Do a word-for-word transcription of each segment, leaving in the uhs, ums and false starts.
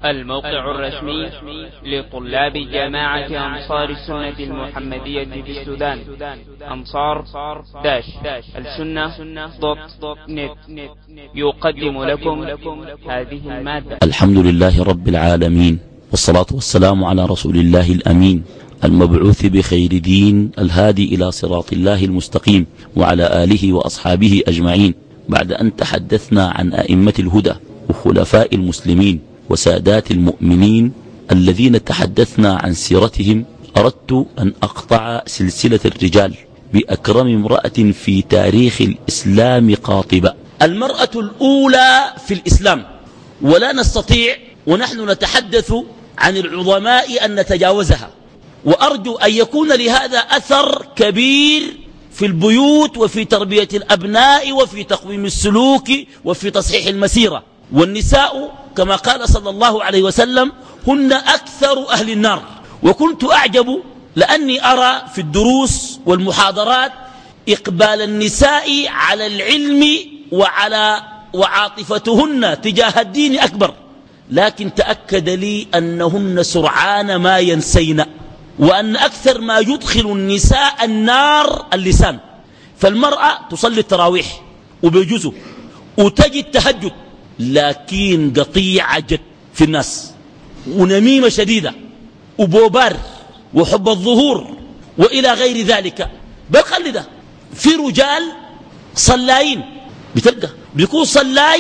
الموقع الرسمي لطلاب جامعة أنصار السنة المحمدية في السودان أنصار داش السنة دوت نت يقدم لكم هذه المادة. الحمد لله رب العالمين، والصلاة والسلام على رسول الله الأمين المبعوث بخير دين الهادي إلى صراط الله المستقيم، وعلى آله وأصحابه أجمعين. بعد أن تحدثنا عن أئمة الهدى وخلفاء المسلمين وسادات المؤمنين الذين تحدثنا عن سيرتهم، أردت أن أقطع سلسلة الرجال بأكرم امرأة في تاريخ الإسلام قاطبة، المرأة الأولى في الإسلام. ولا نستطيع ونحن نتحدث عن العظماء أن نتجاوزها، وأرجو أن يكون لهذا أثر كبير في البيوت وفي تربية الأبناء وفي تقويم السلوك وفي تصحيح المسيرة. والنساء كما قال صلى الله عليه وسلم هن أكثر أهل النار. وكنت أعجب لأني أرى في الدروس والمحاضرات إقبال النساء على العلم وعلى وعاطفتهن تجاه الدين أكبر، لكن تأكد لي أنهن سرعان ما ينسين، وأن أكثر ما يدخل النساء النار اللسان. فالمرأة تصلي التراويح وبيجوزه وتجي التهجد، لكن قطيعة جد في الناس ونميمة شديدة وبوبار وحب الظهور وإلى غير ذلك. بل خلي ده في رجال صلاين بتلقى بيكون صلاي،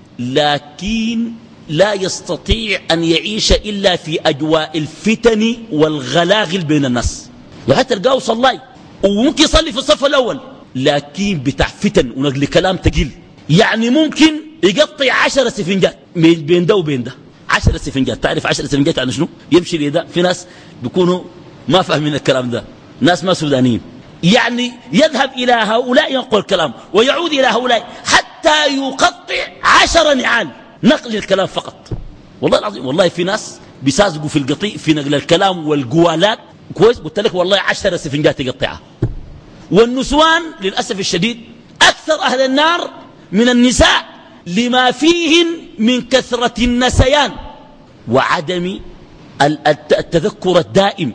لكن لا يستطيع أن يعيش إلا في أجواء الفتن والغلاغل بين الناس. يعني تلقاه صلاي وممكن يصلي في الصف الأول، لكن بتاع فتن ونقل كلام تقيل. يعني ممكن يقطع عشر سفنجات بين ده وبين ده، عشر سفنجات. تعرف عشر سفنجات يعني شنو؟ يمشي لي ده. في ناس بيكونوا ما فاهمين الكلام ده، ناس ما سودانيين. يعني يذهب إلى هؤلاء ينقل الكلام ويعود إلى هؤلاء حتى يقطع عشر نعال نقل الكلام فقط. والله العظيم، والله في ناس بيسازقوا في القطيع في نقل الكلام والقوالات كويس. قلت لك والله عشر سفنجات يقطعها. والنسوان للأسف الشديد أكثر أهل النار من النساء، لما فيهن من كثرة النسيان وعدم التذكر الدائم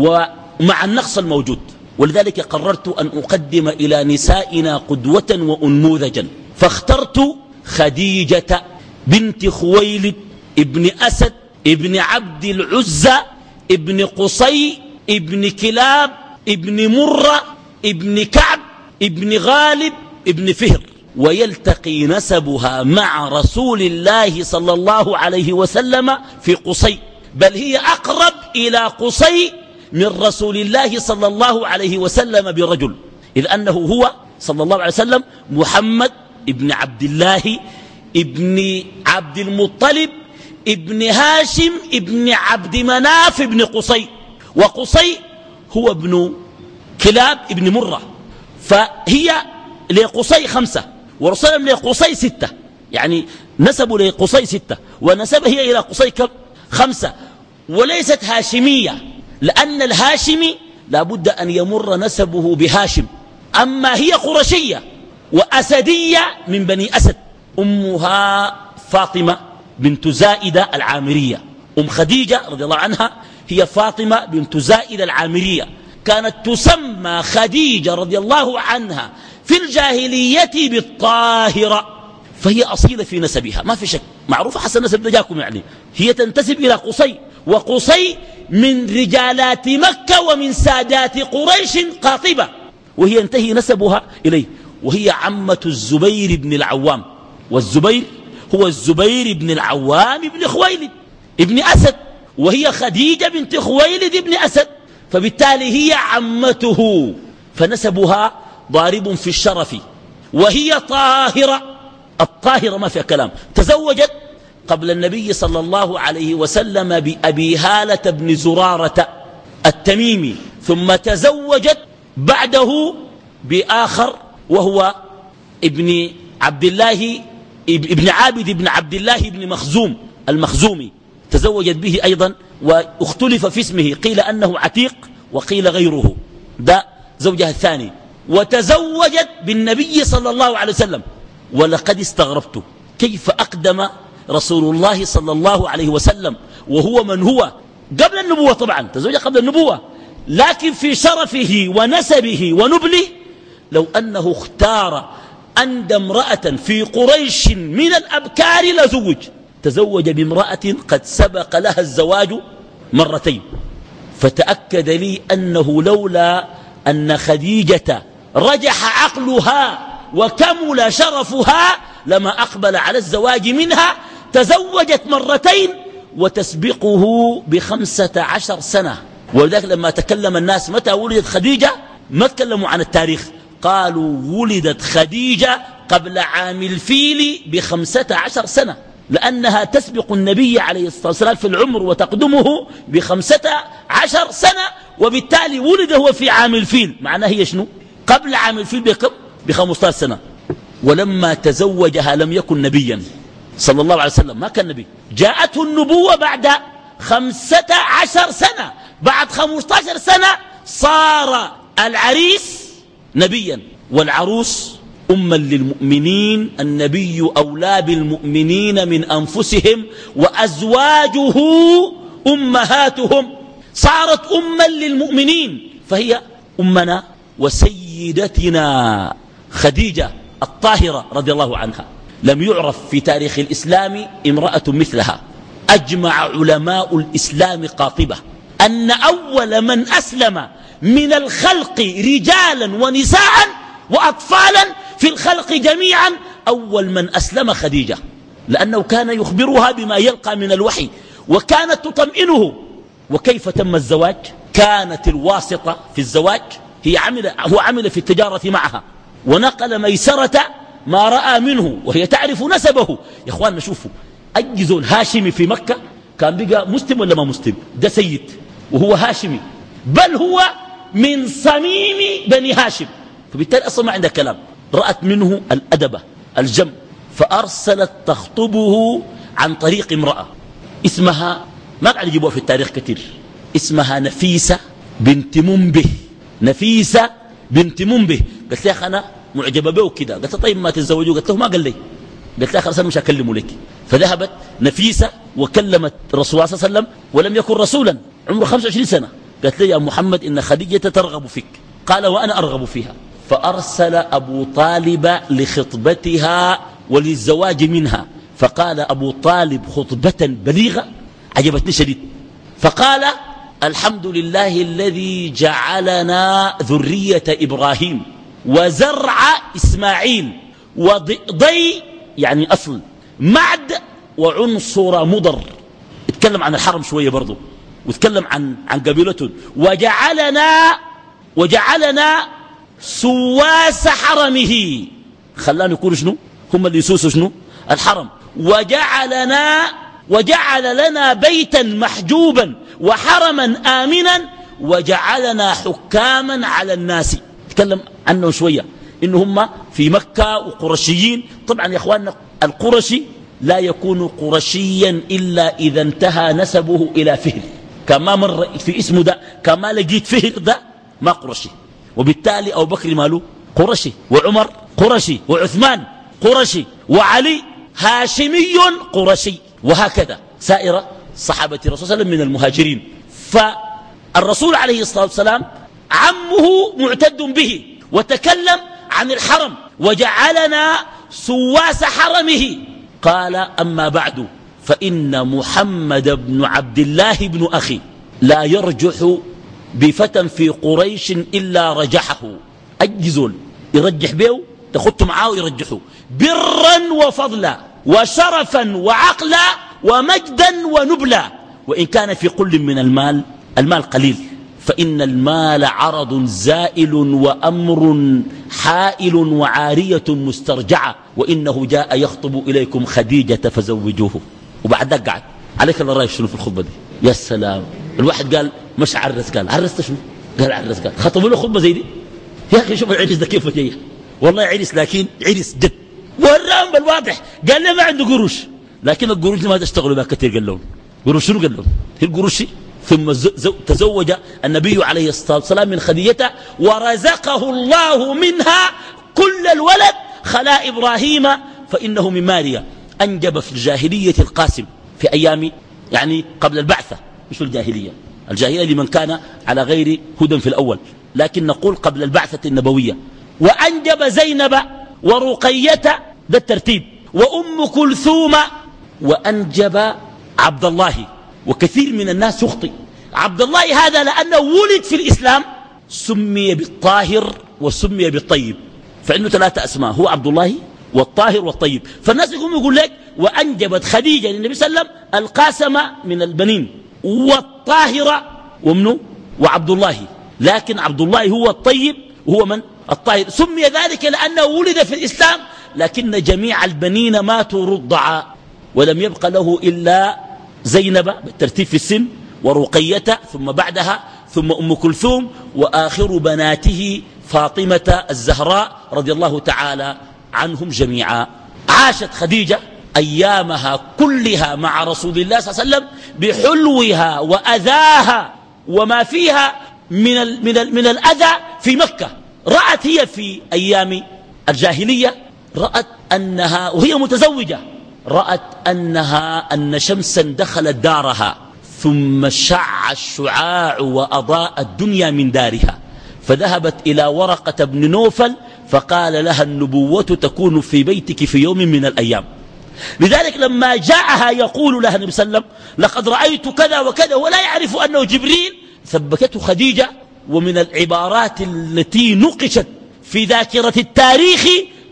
ومع النقص الموجود. ولذلك قررت أن أقدم إلى نسائنا قدوة وأنموذجا، فاخترت خديجة بنت خويلد ابن أسد ابن عبد العزى ابن قصي ابن كلاب ابن مرة ابن كعب ابن غالب ابن فهر. ويلتقي نسبها مع رسول الله صلى الله عليه وسلم في قصي، بل هي أقرب إلى قصي من رسول الله صلى الله عليه وسلم برجل، إذ أنه هو صلى الله عليه وسلم محمد ابن عبد الله ابن عبد المطلب ابن هاشم ابن عبد مناف ابن قصي. وقصي هو ابن كلاب ابن مرة. فهي لقصي خمسة ورسول لقصي ستة، يعني نسبوا لقصي ستة ونسب هي إلى قصي كم؟ خمسة. وليست هاشمية، لأن الهاشمي لابد أن يمر نسبه بهاشم. أما هي قرشية وأسدية من بني أسد. أمها فاطمة بنت زائدة العامرية. أم خديجة رضي الله عنها هي فاطمة بنت زائدة العامرية. كانت تسمى خديجة رضي الله عنها في الجاهلية بالطاهرة، فهي أصيلة في نسبها ما في شك، معروفة حسن نسب نجاكم. يعني هي تنتسب إلى قصي، وقصي من رجالات مكة ومن سادات قريش قاطبة، وهي ينتهي نسبها إليه. وهي عمة الزبير بن العوام، والزبير هو الزبير بن العوام بن خويلد ابن أسد، وهي خديجة بنت خويلد ابن أسد، فبالتالي هي عمته، فنسبها ضارب في الشرف. وهي طاهرة، الطاهرة ما فيها كلام. تزوجت قبل النبي صلى الله عليه وسلم بأبي هالة بن زرارة التميمي، ثم تزوجت بعده بآخر وهو ابن عبد الله ابن عابد بن عبد الله بن مخزوم المخزومي، تزوجت به أيضا واختلف في اسمه، قيل أنه عتيق وقيل غيره، ده زوجها الثاني. وتزوجت بالنبي صلى الله عليه وسلم. ولقد استغربت كيف أقدم رسول الله صلى الله عليه وسلم وهو من هو قبل النبوة، طبعا تزوج قبل النبوة، لكن في شرفه ونسبه ونبله لو أنه اختار عند امرأة في قريش من الأبكار لزوج. تزوج بامرأة قد سبق لها الزواج مرتين، فتأكد لي أنه لولا أن خديجة رجح عقلها وكمل شرفها لما أقبل على الزواج منها. تزوجت مرتين وتسبقه بخمسة عشر سنة. ولذلك لما تكلم الناس متى ولدت خديجة ما تكلموا عن التاريخ، قالوا ولدت خديجة قبل عام الفيل بخمسة عشر سنة، لأنها تسبق النبي عليه الصلاة والسلام في العمر وتقدمه بخمسة عشر سنة، وبالتالي ولد هو في عام الفيل. معناه هي شنو؟ قبل عام الفيل بكم؟ بخمسة عشر سنة. ولما تزوجها لم يكن نبيا صلى الله عليه وسلم، ما كان نبي. جاءته النبوة بعد خمسة عشر سنة. بعد خمسة عشر سنة صار العريس نبيا والعروس أما للمؤمنين. النبي أولى بالمؤمنين من أنفسهم وأزواجه أمهاتهم. صارت أما للمؤمنين، فهي أمنا وسيدتنا خديجة الطاهرة رضي الله عنها. لم يعرف في تاريخ الإسلام امرأة مثلها. أجمع علماء الإسلام قاطبة أن أول من أسلم من الخلق رجالا ونساء وأطفالا في الخلق جميعا أول من أسلم خديجة، لأنه كان يخبرها بما يلقى من الوحي وكانت تطمئنه. وكيف تم الزواج؟ كانت الواسطة في الزواج هي عمل هو عمل في التجارة معها ونقل ميسرة ما رأى منه وهي تعرف نسبه. يا أخوان نشوفوا أي زول هاشمي في مكة كان بقى مسلم ولا ما مسلم؟ ده سيد وهو هاشمي، بل هو من صميم بني هاشم، فبالتالي أصلا ما عندها كلام. رأت منه الأدب الجم، فأرسلت تخطبه عن طريق امرأة اسمها ما قاعد يجيبوها في التاريخ كثير، اسمها نفيسة بنت منبه. نفيسة بنت منبه. قلت لها أنا معجبة به وكذا. قلت طيب ما تتزوجوا؟ قلت له ما قال لي. قلت لها خلاص أنا مش هكلمه لك. فذهبت نفيسة وكلمت الرسول صلى الله عليه وسلم ولم يكن رسولا، عمره خمسة وعشرين سنة. قالت لي يا محمد إن خديجة ترغب فيك. قال وأنا أرغب فيها. فأرسل أبو طالب لخطبتها وللزواج منها، فقال أبو طالب خطبة بليغة عجبتني شديد، فقال الحمد لله الذي جعلنا ذرية إبراهيم وزرع إسماعيل وضي يعني أصل معد وعنصر مضر. اتكلم عن الحرم شوية برضو واتكلم عن عن قبيلته. وجعلنا وجعلنا سواس حرمه، خلانا يكونوا شنو؟ هم اللي يسوسوا شنو؟ الحرم. وجعلنا وجعل لنا بيتا محجوبا وحرما آمنا وجعلنا حكاما على الناس. تكلم عنه شوية إن هم في مكة وقرشيين. طبعا يا أخواننا القرشي لا يكون قرشيا إلا إذا انتهى نسبه إلى فهر. كما مر في اسمه ده كما لقيت فهر ده ما قرشي. وبالتالي أبو بكر ماله قرشي، وعمر قرشي، وعثمان قرشي، وعلي هاشمي قرشي، وهكذا سائر صحابة الرسول صلى الله عليه وسلم من المهاجرين. فالرسول عليه الصلاة والسلام عمه معتد به وتكلم عن الحرم وجعلنا سواس حرمه. قال أما بعد فإن محمد بن عبد الله بن أخي لا يرجح بفتى في قريش إلا رجحه. أجزل يرجح به تخط معاه يرجحه برا وفضلا وشرفا وعقلا ومجدا ونبلا، وإن كان في كل من المال المال قليل، فإن المال عرض زائل وأمر حائل وعارية مسترجعة، وإنه جاء يخطب إليكم خديجة فزوجوه. وبعد ذلك قعد عليك الله رأي شنو في الخطبة دي. يا سلام. الواحد قال مش عرس، قال عرست شنو؟ قال عرس. قال خطبوا له خطبة زي دي. يا أخي شوف العرس ده كيف جاي، والله عرس لكن عرس جد والرام بالواضح. قال لي ما عنده قروش، لكن القروش ما تشتغلوا بها كثير. قال لهم قروش شنو؟ قال لهم هي القروش. ثم تزوج النبي عليه الصلاة والسلام من خديجة ورزقه الله منها كل الولد خلا إبراهيم فإنه من ماريا. أنجب في الجاهلية القاسم في أيام يعني قبل البعثة، مش في الجاهلية. الجاهلية لمن كان على غير هدى في الأول، لكن نقول قبل البعثة النبوية. وأنجب زينب ورقية، ده الترتيب، وأم كلثوم، وأنجب عبد الله. وكثير من الناس يخطئ عبد الله هذا لأنه ولد في الإسلام سمي بالطاهر وسمي بالطيب، فإنه ثلاثة أسماء، هو عبد الله والطاهر والطيب. فالناس يقوم يقول لك وأنجبت خديجة للنبي صلى الله عليه وسلم القاسم من البنين والطاهر ومنه وعبد الله، لكن عبد الله هو الطيب وهو من الطاهر. سمي ذلك لأنه ولد في الإسلام، لكن جميع البنين ماتوا رضعا، ولم يبق له إلا زينب بالترتيب في السن، ورقية ثم بعدها، ثم أم كلثوم، وآخر بناته فاطمة الزهراء رضي الله تعالى عنهم جميعا. عاشت خديجة أيامها كلها مع رسول الله صلى الله عليه وسلم بحلوها وأذاها وما فيها من, ال من, ال من الأذى في مكة. رأت هي في أيام الجاهلية، رأت أنها وهي متزوجة، رأت أنها أن شمسا دخلت دارها ثم شع الشعاع وأضاء الدنيا من دارها، فذهبت إلى ورقة بن نوفل فقال لها النبوة تكون في بيتك في يوم من الأيام. لذلك لما جاءها يقول لها النبي صلى الله عليه وسلم لقد رأيت كذا وكذا ولا يعرف أنه جبريل، ثبتته خديجة. ومن العبارات التي نقشت في ذاكرة التاريخ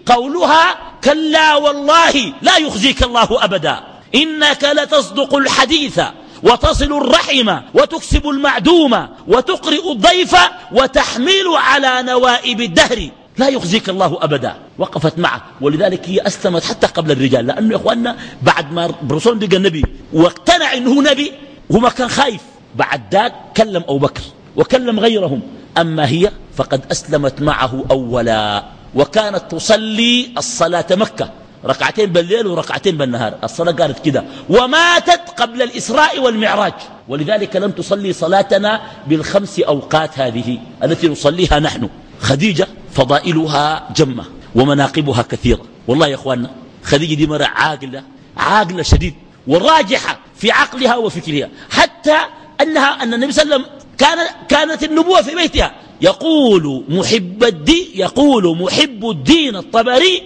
قولها كلا والله لا يخزيك الله أبدا إنك لتصدق الحديث وتصل الرحم وتكسب المعدوم وتقرئ الضيف وتحمل على نوائب الدهر لا يخزيك الله أبدا. وقفت معه، ولذلك هي أسلمت حتى قبل الرجال، لأنه يا أخواننا بعد ما الرسول بقى النبي واقتنع أنه نبي هو ما كان خايف، بعد ذاك كلم أبو بكر وكلم غيرهم، أما هي فقد أسلمت معه أولا. وكانت تصلي الصلاة مكة ركعتين بالليل وركعتين بالنهار، الصلاة قالت كده، وماتت قبل الإسراء والمعراج، ولذلك لم تصلي صلاتنا بالخمس أوقات هذه التي نصليها نحن. خديجة فضائلها جمة ومناقبها كثيرة، والله يا أخواننا خديجة دي مرة عاقلة عاقلة شديد وراجحة في عقلها وفكرها، حتى أنها أن النبي صلى الله عليه وسلم كان كانت النبوة في بيتها. يقول محب الدين يقول محب الدين الطبري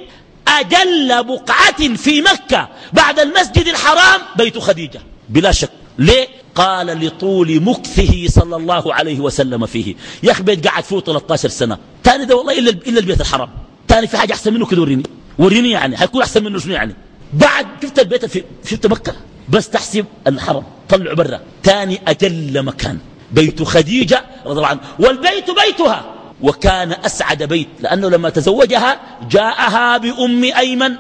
أجل بقعة في مكة بعد المسجد الحرام بيت خديجة بلا شك. ليه؟ قال لطول مكثه صلى الله عليه وسلم فيه. يا أخي بيت قعد فيه ثلاثة عشر سنة، تاني ده والله إلا, إلا البيت الحرام، تاني في حاجة أحسن منه كده، وريني وريني يعني هيكون أحسن منه شنو يعني؟ بعد شفت البيت في شفت مكة بس تحسب الحرم طلعوا برا، تاني أجل مكان بيت خديجة رضي الله عنها، والبيت بيتها، وكان أسعد بيت لأنه لما تزوجها جاءها بأم أيمن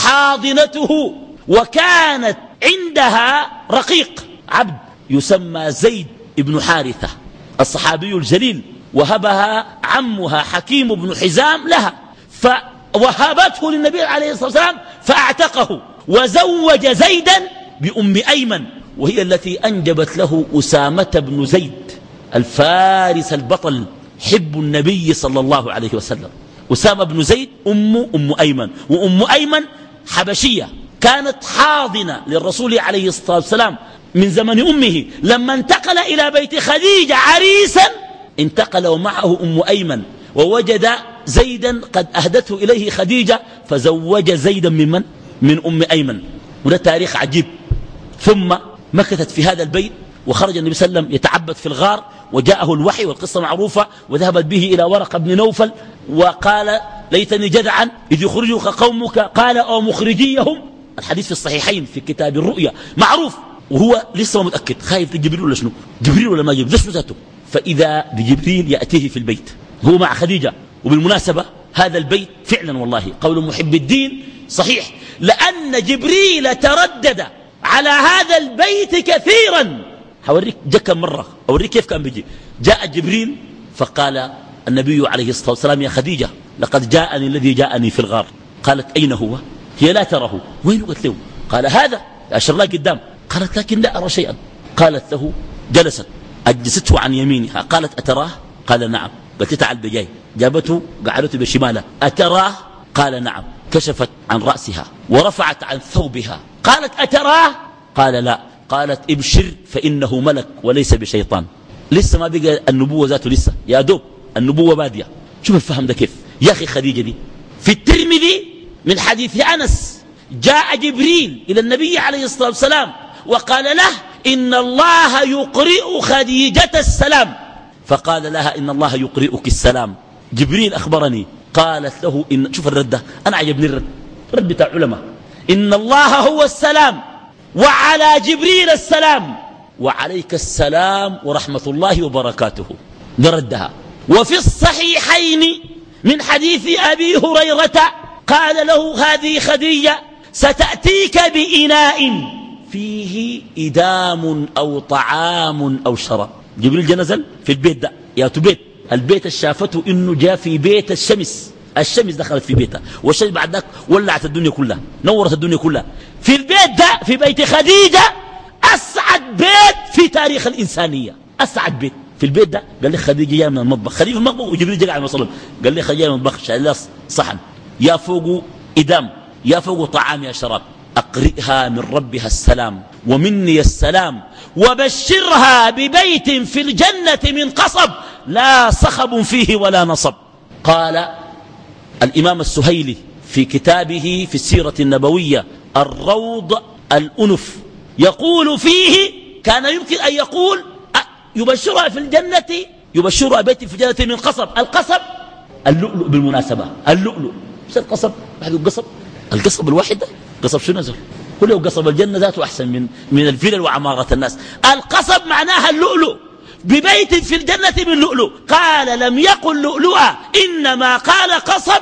حاضنته، وكانت عندها رقيق عبد يسمى زيد بن حارثة الصحابي الجليل، وهبها عمها حكيم بن حزام لها، فوهبته للنبي عليه الصلاة والسلام فأعتقه، وزوج زيدا بأم أيمن، وهي التي أنجبت له أسامة بن زيد الفارس البطل حب النبي صلى الله عليه وسلم. أسامة بن زيد أم أم أيمن، وأم أيمن حبشية كانت حاضنة للرسول عليه الصلاة والسلام من زمن أمه، لما انتقل إلى بيت خديجة عريسا انتقل ومعه أم أيمن، ووجد زيدا قد أهدته إليه خديجة فزوج زيدا من من؟ من أم أيمن. وده تاريخ عجيب. ثم مكثت في هذا البيت، وخرج النبي صلى الله عليه وسلم يتعبد في الغار، وجاءه الوحي والقصة معروفة، وذهبت به إلى ورقة بن نوفل وقال ليتني جدعا إذ يخرجك قومك قال أو مخرجيهم، الحديث في الصحيحين في كتاب الرؤيا معروف، وهو لسه ما متأكد خايف جبريل ولا شنو، جبريل ولا ما جبريل ليش ذاته، فإذا بجبريل يأتيه في البيت هو مع خديجة. وبالمناسبة هذا البيت فعلا والله قول محب الدين صحيح، لأن جبريل تردد على هذا البيت كثيرا. حوريك جاء كم مرة، أوريك كيف كان بيجي. جاء جبريل فقال النبي عليه الصلاة والسلام يا خديجة لقد جاءني الذي جاءني في الغار. قالت أين هو؟ هي لا تراه. وين؟ قلت له. قال هذا أشر له قدام. قالت لكن لا أرى شيئا. قالت له جلست أجلسته عن يمينها. قالت أتراه؟ قال نعم. قلت تعال بجاي، جابته قعدته بشماله. أتراه؟ قال نعم. كشفت عن رأسها ورفعت عن ثوبها، قالت أتراه؟ قال لا. قالت ابشر فإنه ملك وليس بشيطان. لسه ما بقى النبوة ذاته، لسه يا دوب النبوة بادية. شوف الفهم ده كيف يا أخي. خديجة دي في الترمذي من حديث أنس جاء جبريل إلى النبي عليه الصلاة والسلام وقال له إن الله يقرئ خديجة السلام، فقال لها إن الله يقرئك السلام. جبريل أخبرني، قالت له إن شوف الرد، أنا عجبني الرد، رد بتاع علماء، إن الله هو السلام وعلى جبريل السلام وعليك السلام ورحمة الله وبركاته. نردها. وفي الصحيحين من حديث أبي هريرة قال له هذه خديجة ستأتيك بإناء فيه إدام أو طعام أو شراب. جبريل جا نزل في البيت ده، يا بيت البيت الشافته إنه جاء في بيت الشمس، الشمس دخلت في بيتها، والشمس بعد ذاك ولعت الدنيا كلها، نورت الدنيا كلها. في البيت ده في بيت خديجة أسعد بيت في تاريخ الإنسانية، أسعد بيت. في البيت ده قال لي خديجة جاء من المطبخ، خديجة في المطبخ وجبريل جاء على وسلم قال لي خديجة من المطبخ شايل لها صحن، يا فوق إدام يا فوق طعام يا شراب، أقرئها من ربها السلام ومني السلام وبشرها ببيت في الجنة من قصب لا صخب فيه ولا نصب. قال الإمام السهيلي في كتابه في السيرة النبوية الروض الأنف يقول فيه كان يمكن أن يقول يبشرها في الجنة، يبشرها بيت في الجنة من قصب. القصب اللؤلؤ بالمناسبة، اللؤلؤ مش القصب. واحد القصب القصب الواحد ده قصب شو نزل كله، قصب الجنة ذاته أحسن من من الفلل وعمارة الناس. القصب معناها اللؤلؤ، ببيت في الجنة من لؤلؤ. قال لم يقل لؤلؤا، إنما قال قصب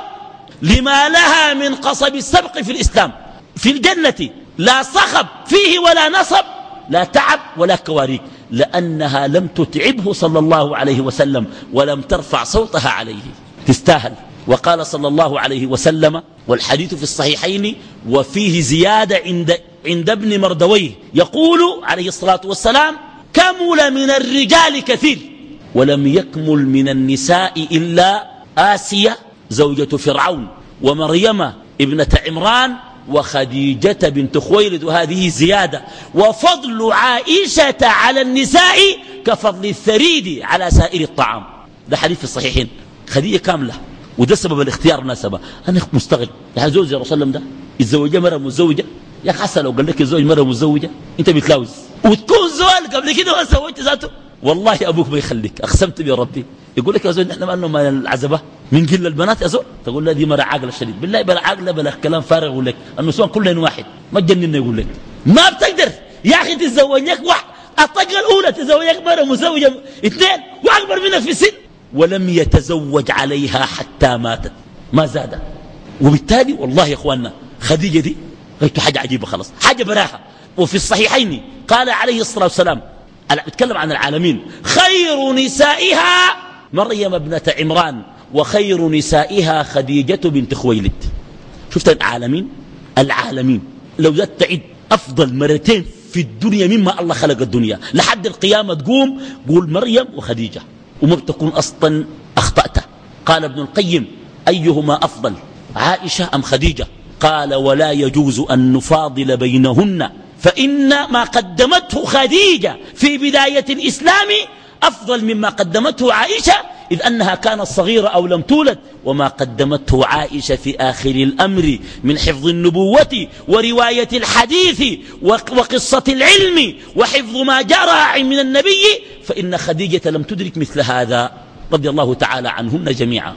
لما لها من قصب السبق في الإسلام. في الجنة لا صخب فيه ولا نصب، لا تعب ولا كواريك، لأنها لم تتعبه صلى الله عليه وسلم ولم ترفع صوتها عليه، تستاهل. وقال صلى الله عليه وسلم والحديث في الصحيحين وفيه زيادة عند, عند ابن مردويه يقول عليه الصلاة والسلام كمل من الرجال كثير ولم يكمل من النساء إلا آسية زوجة فرعون ومريم ابنة عمران وخديجة بنت خويلد، وهذه زيادة. وفضل عائشة على النساء كفضل الثريد على سائر الطعام. ده حديث في الصحيحين، خديجة كاملة. وده سبب الاختيار مناسبة. أنا مستغل يعني زوج رسول الله ده الزوجة مرة متزوجة، يا أخي حسن لو قال لك الزوج مرة متزوجة أنت بتلاوز وتكون زوال قبل كده ما سويت ذاته، والله أبوك ما يخليك، أقسمت بربي. يقول لك يا زوج نحن ما لنا ما العزبة من قل البنات يا زوج، تقول لا دي مرة عاقلة شديد، بالله بلا عاقلة بلا كلام فارغ. يقول لك النسوان كلهن واحد، ما تجنن. يقول لك ما بتقدر يا أخي تتزوجك واحد، الطقة الأولى تزوجك مرة مزوجة اثنين وأكبر منك في السن، ولم يتزوج عليها حتى ماتت، ما زاد. وبالتالي والله يا اخواننا خديجة دي قلت حاجة عجيبة خلاص، حاجة براها. وفي الصحيحين قال عليه الصلاة والسلام اتكلم عن العالمين خير نسائها مريم ابنة عمران وخير نسائها خديجة بنت خويلد. شفت العالمين، العالمين لو ذات تعد أفضل مرتين في الدنيا مما الله خلق الدنيا لحد القيامة تقوم قول مريم وخديجة، وما بتكون أصلا أخطأت. قال ابن القيم أيهما أفضل عائشة أم خديجة؟ قال ولا يجوز أن نفاضل بينهن، فإن ما قدمته خديجة في بداية الإسلام أفضل مما قدمته عائشة إذ أنها كانت صغيرة أو لم تولد، وما قدمته عائشة في آخر الأمر من حفظ النبوة ورواية الحديث وقصة العلم وحفظ ما جرى من النبي، فإن خديجة لم تدرك مثل هذا رضي الله تعالى عنهن جميعا.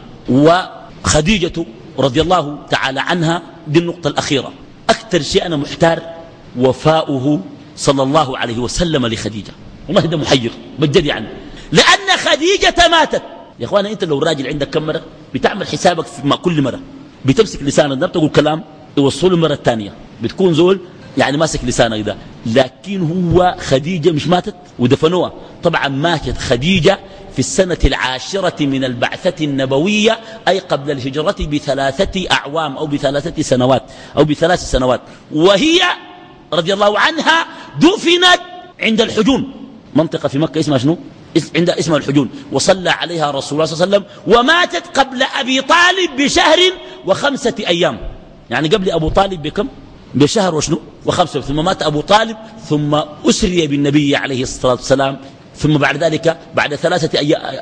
وخديجة رضي الله تعالى عنها دي النقطة الأخيرة، أكثر شيء أنا محتار وفاؤه صلى الله عليه وسلم لخديجة. والله ده محير بجد يعني، لأن خديجة ماتت. يا أخوانا أنت لو راجل عندك كم مرة بتعمل حسابك في كل مرة بتمسك لسانك ده بتقول كلام يوصله المرة الثانية بتكون زول يعني ماسك لسانك ده، لكن هو خديجة مش ماتت ودفنوها. طبعا ماتت خديجة في السنة العاشرة من البعثة النبوية، أي قبل الهجرة بثلاثة أعوام أو بثلاثة سنوات أو بثلاث سنوات، وهي رضي الله عنها دفنت عند الحجون، منطقة في مكة اسمها شنو؟ عند اسمها الحجون، وصلى عليها رسول الله صلى الله عليه وسلم، وماتت قبل أبي طالب بشهر وخمسة أيام. يعني قبل أبو طالب بكم بشهر وشنو وخمسة، ثم مات أبو طالب، ثم أسري بالنبي عليه الصلاة والسلام، ثم بعد ذلك بعد ثلاثة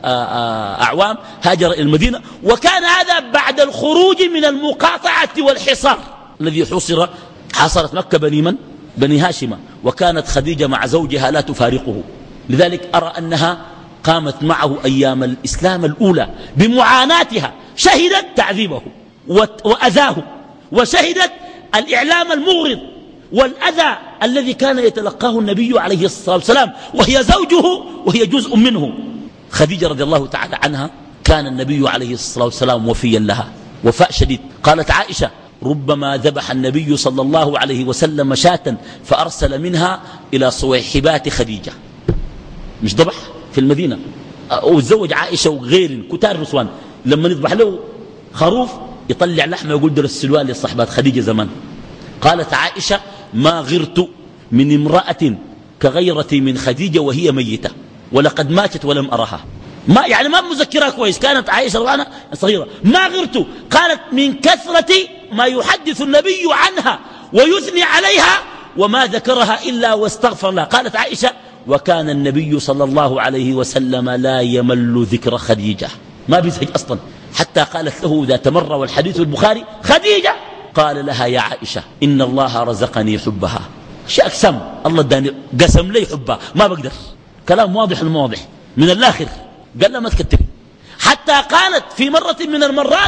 أعوام هاجر إلى المدينة. وكان هذا بعد الخروج من المقاطعة والحصار الذي حصر حاصرت مكة بني من؟ بني هاشم. وكانت خديجة مع زوجها لا تفارقه، لذلك أرى أنها قامت معه أيام الإسلام الأولى بمعاناتها، شهدت تعذيبه وأذاه، وشهدت الإعلام المغرض والأذى الذي كان يتلقاه النبي عليه الصلاة والسلام، وهي زوجه وهي جزء منه. خديجة رضي الله تعالى عنها كان النبي عليه الصلاة والسلام وفيا لها وفاء شديد. قالت عائشة: ربما ذبح النبي صلى الله عليه وسلم شاة فأرسل منها إلى صويحبات خديجة، مش ذبح في المدينة، وتزوج عائشة وغير كتار رسوان، لما يذبح له خروف يطلع لحمه يقول در السلوان لصحبات خديجة زمان. قالت عائشة: ما غرت من امرأة كغيرتي من خديجة وهي ميتة، ولقد ماتت ولم أرها. ما يعني ما مذكرها كويس، كانت عائشة رضي الله عنها صغيرة. ما غرت، قالت: من كثرة ما يحدث النبي عنها ويثني عليها وما ذكرها إلا واستغفر لها. قالت عائشة: وكان النبي صلى الله عليه وسلم لا يمل ذكر خديجة، ما بيزهج أصلا، حتى قالت له ذات مرة والحديث البخاري: خديجة. قال لها: يا عائشة إن الله رزقني حبها. شيء أقسم الله اداني قسم لي حبها، ما بقدر، كلام واضح المواضح من الآخر. قال لها: ما تكتري. حتى قالت في مرة من المرات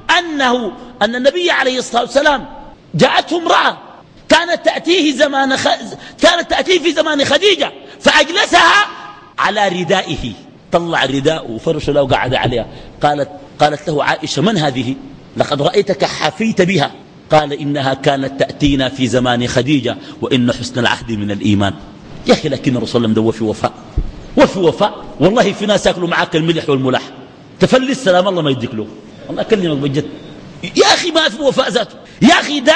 أنه أن النبي عليه الصلاة والسلام جاءته امرأة كانت تأتيه زمان خ... كانت تأتيه في زمان خديجة، فأجلسها على ردائه، طلع الرداء وفرش له وقعد عليها. قالت قالت له عائشة: من هذه؟ لقد رأيتك حفيت بها. قال: إنها كانت تأتينا في زمان خديجة وإن حسن العهد من الإيمان. يا أخي لكن الرسول صلى الله عليه وسلم وفي وفاء، وفي وفاء والله. في ناس يأكلوا معاك الملح والملح، تفلي السلام الله ما يديك له، الله أكلمك بجد. يا أخي ما في وفاء ذاته، يا أخي ده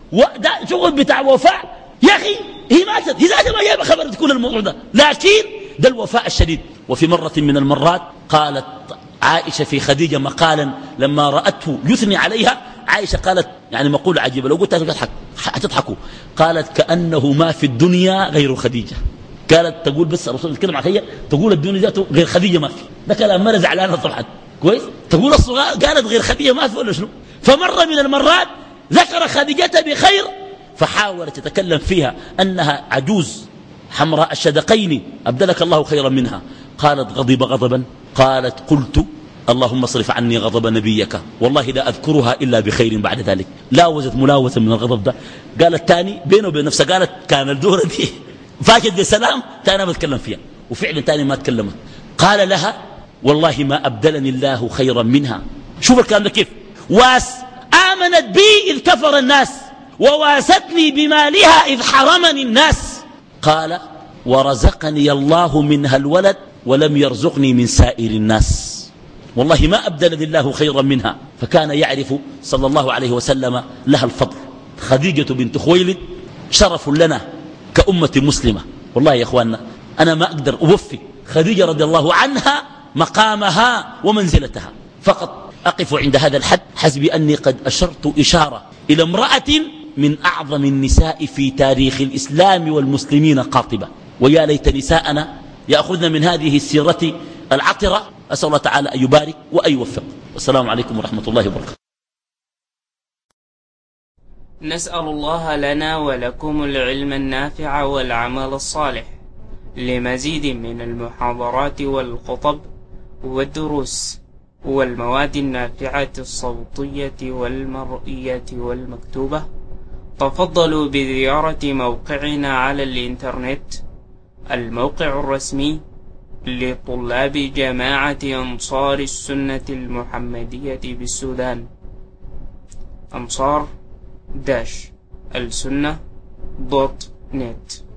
ده شغل بتاع وفاء. يا أخي هي ماتت، هي ذاتها ما جايبه خبر تكون الموضوع ده، لكن ده الوفاء الشديد. وفي مرة من المرات قالت عائشة في خديجة مقالا لما رأته يثني عليها، عائشة قالت يعني مقولة عجيبة، لو قلت تضحك هتضحكوا. قالت: كأنه ما في الدنيا غير خديجة. قالت تقول بس الرسول يتكلم عن خديجة تقول الدنيا ذاته غير خديجة ما في. ده كلام مرة زعلانة طبعا كويس. تقول الصغار قالت غير خديجة ما في ولا شنو. فمرة من المرات ذكر خديجة بخير، فحاولت تتكلم فيها أنها عجوز حمراء الشدقين أبدلك الله خيرا منها. قالت غضب غضبا، قالت: قلت اللهم اصرف عني غضب نبيك، والله لا أذكرها إلا بخير بعد ذلك. لاوزت ملاوزة من الغضب ده. قالت تاني بينه وبين نفسها، قالت كان الدورة دي فاجد بسلام تاني ما بتكلم فيها، وفعلا تاني ما تكلمت. قال لها: والله ما أبدلني الله خيرا منها. شوف الكلام ده كيف. واس آمنت بي إذ كفر الناس، وواستني بمالها إذ حرمني الناس. قال: ورزقني الله منها الولد ولم يرزقني من سائر الناس، والله ما أبدلني الله خيرا منها. فكان يعرف صلى الله عليه وسلم لها الفضل. خديجة بنت خويلد شرف لنا كأمة مسلمة. والله يا إخواننا أنا ما أقدر أوفي خديجة رضي الله عنها مقامها ومنزلتها، فقط أقف عند هذا الحد، حسبي أني قد أشرت إشارة إلى امرأة من أعظم النساء في تاريخ الإسلام والمسلمين قاطبة. ويا ليت نساءنا يأخذن من هذه السيرة العطرة. أسأل الله تعالى أن يبارك وأن يوفق. والسلام عليكم ورحمة الله وبركاته. نسأل الله لنا ولكم العلم النافع والعمل الصالح. لمزيد من المحاضرات والخطب والدروس والمواد النافعة الصوتية والمرئية والمكتوبة، تفضلوا بزيارة موقعنا على الإنترنت، الموقع الرسمي لطلاب جماعة أنصار السنة المحمدية بالسودان، أنصار داش السنة دوت نت.